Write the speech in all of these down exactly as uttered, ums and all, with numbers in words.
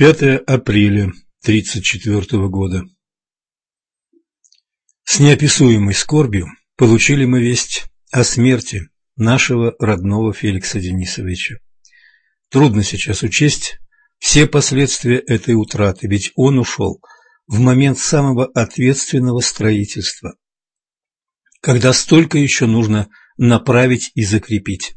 пятое апреля тридцать четвёртого года. С неописуемой скорбью получили мы весть о смерти нашего родного Феликса Денисовича. Трудно сейчас учесть все последствия этой утраты, ведь он ушел в момент самого ответственного строительства, когда столько еще нужно направить и закрепить.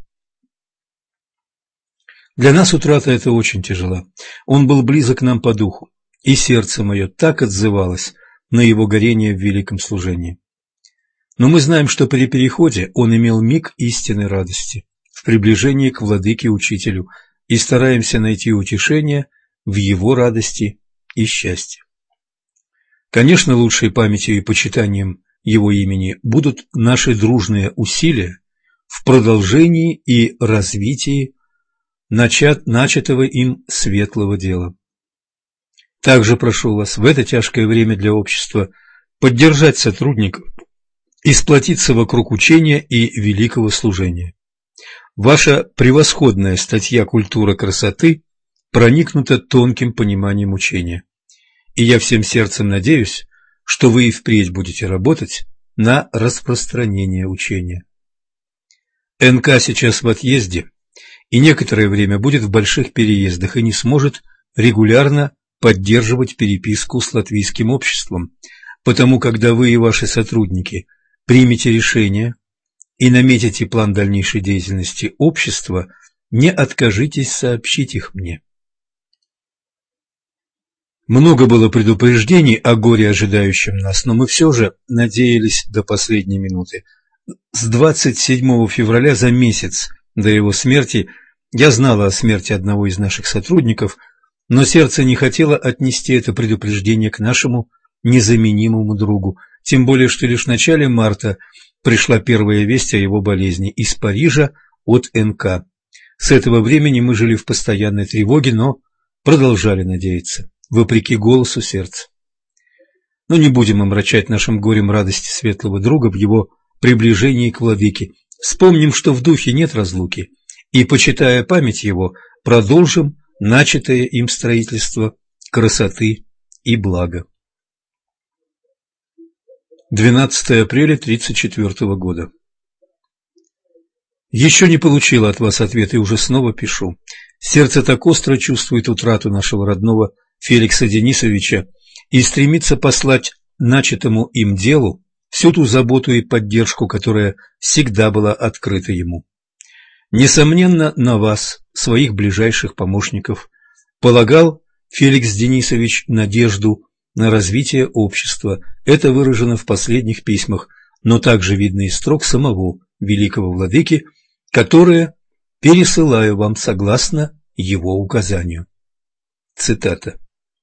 Для нас утрата эта очень тяжела. Он был близок нам по духу, и сердце мое так отзывалось на его горение в великом служении. Но мы знаем, что при переходе он имел миг истинной радости в приближении к владыке-учителю, и стараемся найти утешение в его радости и счастье. Конечно, лучшей памятью и почитанием его имени будут наши дружные усилия в продолжении и развитии начат, начатого им светлого дела. Также прошу вас в это тяжкое время для общества поддержать сотрудников и сплотиться вокруг учения и великого служения. Ваша превосходная статья «Культура красоты» проникнута тонким пониманием учения, и я всем сердцем надеюсь, что вы и впредь будете работать на распространение учения. эн ка сейчас в отъезде и некоторое время будет в больших переездах и не сможет регулярно поддерживать переписку с латвийским обществом, потому когда вы и ваши сотрудники примете решение и наметите план дальнейшей деятельности общества, не откажитесь сообщить их мне. Много было предупреждений о горе, ожидающем нас, но мы все же надеялись до последней минуты. С двадцать седьмого февраля, за месяц до его смерти, я знала о смерти одного из наших сотрудников, но сердце не хотело отнести это предупреждение к нашему незаменимому другу, тем более что лишь в начале марта пришла первая весть о его болезни из Парижа от эн ка. С этого времени мы жили в постоянной тревоге, но продолжали надеяться, вопреки голосу сердца. Но не будем омрачать нашим горем радости светлого друга в его приближении к владыке. Вспомним, что в духе нет разлуки, и, почитая память его, продолжим начатое им строительство красоты и блага. двенадцатое апреля тридцать четвёртого года. Еще не получила от вас ответ и уже снова пишу. Сердце так остро чувствует утрату нашего родного Феликса Денисовича и стремится послать начатому им делу всю ту заботу и поддержку, которая всегда была открыта ему. Несомненно, на вас, своих ближайших помощников, полагал Феликс Денисович надежду на развитие общества. Это выражено в последних письмах, но также видно из строк самого великого владыки, которые пересылаю вам согласно его указанию. Цитата.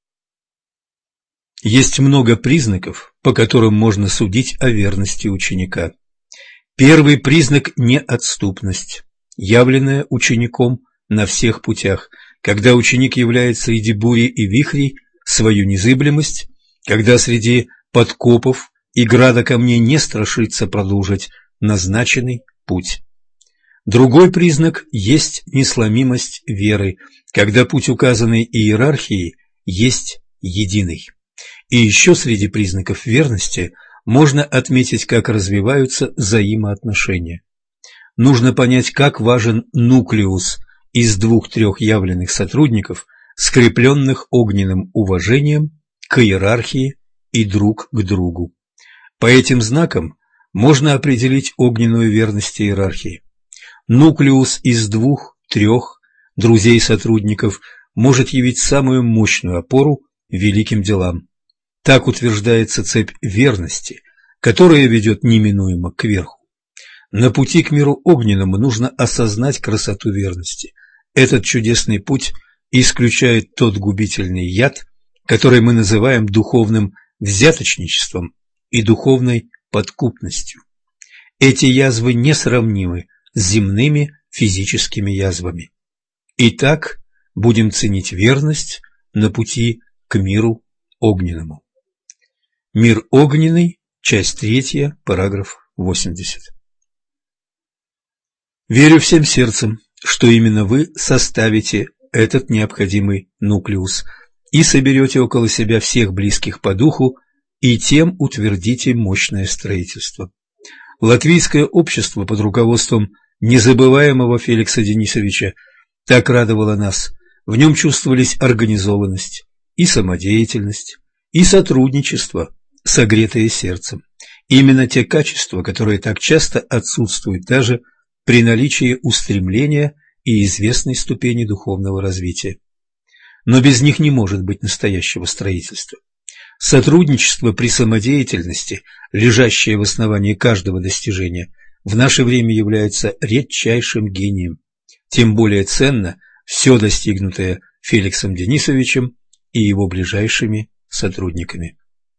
Есть много признаков, по которым можно судить о верности ученика. Первый признак – неотступность, явленная учеником на всех путях, когда ученик являет среди бури и вихрей свою незыблемость, когда среди подкопов и града камней не страшится продолжить назначенный путь. Другой признак есть несломимость веры, когда путь, указанный иерархией, есть единый. И еще среди признаков верности можно отметить, как развиваются взаимоотношения. Нужно понять, как важен нуклеус из двух-трех явленных сотрудников, скрепленных огненным уважением к иерархии и друг к другу. По этим знакам можно определить огненную верность иерархии. Нуклеус из двух-трех друзей-сотрудников может явить самую мощную опору великим делам. Так утверждается цепь верности, которая ведет неминуемо кверху. На пути к миру огненному нужно осознать красоту верности. Этот чудесный путь исключает тот губительный яд, который мы называем духовным взяточничеством и духовной подкупностью. Эти язвы несравнимы с земными физическими язвами. Итак, будем ценить верность на пути к миру огненному. Мир огненный, часть третья, параграф восемьдесят. Верю всем сердцем, что именно вы составите этот необходимый нуклеус. и соберете около себя всех близких по духу, и тем утвердите мощное строительство. Латвийское общество под руководством незабываемого Феликса Денисовича так радовало нас. В нем чувствовались организованность и самодеятельность, и сотрудничество, согретое сердцем. Именно те качества, которые так часто отсутствуют даже при наличии устремления и известной ступени духовного развития. Но без них не может быть настоящего строительства. Сотрудничество при самодеятельности, лежащее в основании каждого достижения, в наше время является редчайшим гением. Тем более ценно все достигнутое Феликсом Денисовичем и его ближайшими сотрудниками.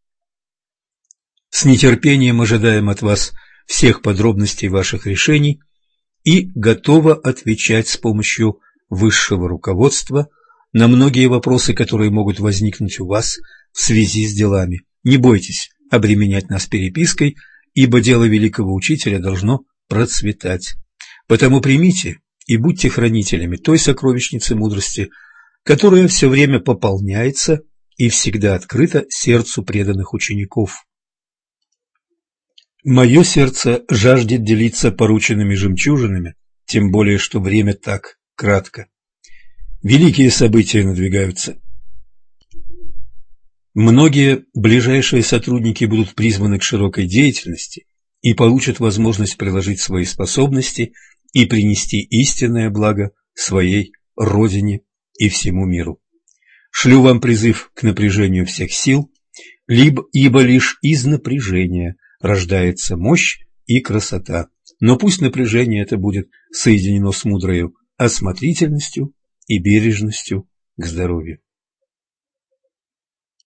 С нетерпением ожидаем от вас всех подробностей ваших решений и готовы отвечать с помощью высшего руководства на многие вопросы, которые могут возникнуть у вас в связи с делами. Не бойтесь обременять нас перепиской, ибо дело великого учителя должно процветать. Потому примите и будьте хранителями той сокровищницы мудрости, которая все время пополняется и всегда открыта сердцу преданных учеников. Мое сердце жаждет делиться порученными жемчужинами, тем более, что время так кратко. Великие события надвигаются. Многие ближайшие сотрудники будут призваны к широкой деятельности и получат возможность приложить свои способности и принести истинное благо своей родине и всему миру. Шлю вам призыв к напряжению всех сил, либо, ибо лишь из напряжения рождается мощь и красота, но пусть напряжение это будет соединено с мудрою осмотрительностью и бережностью к здоровью.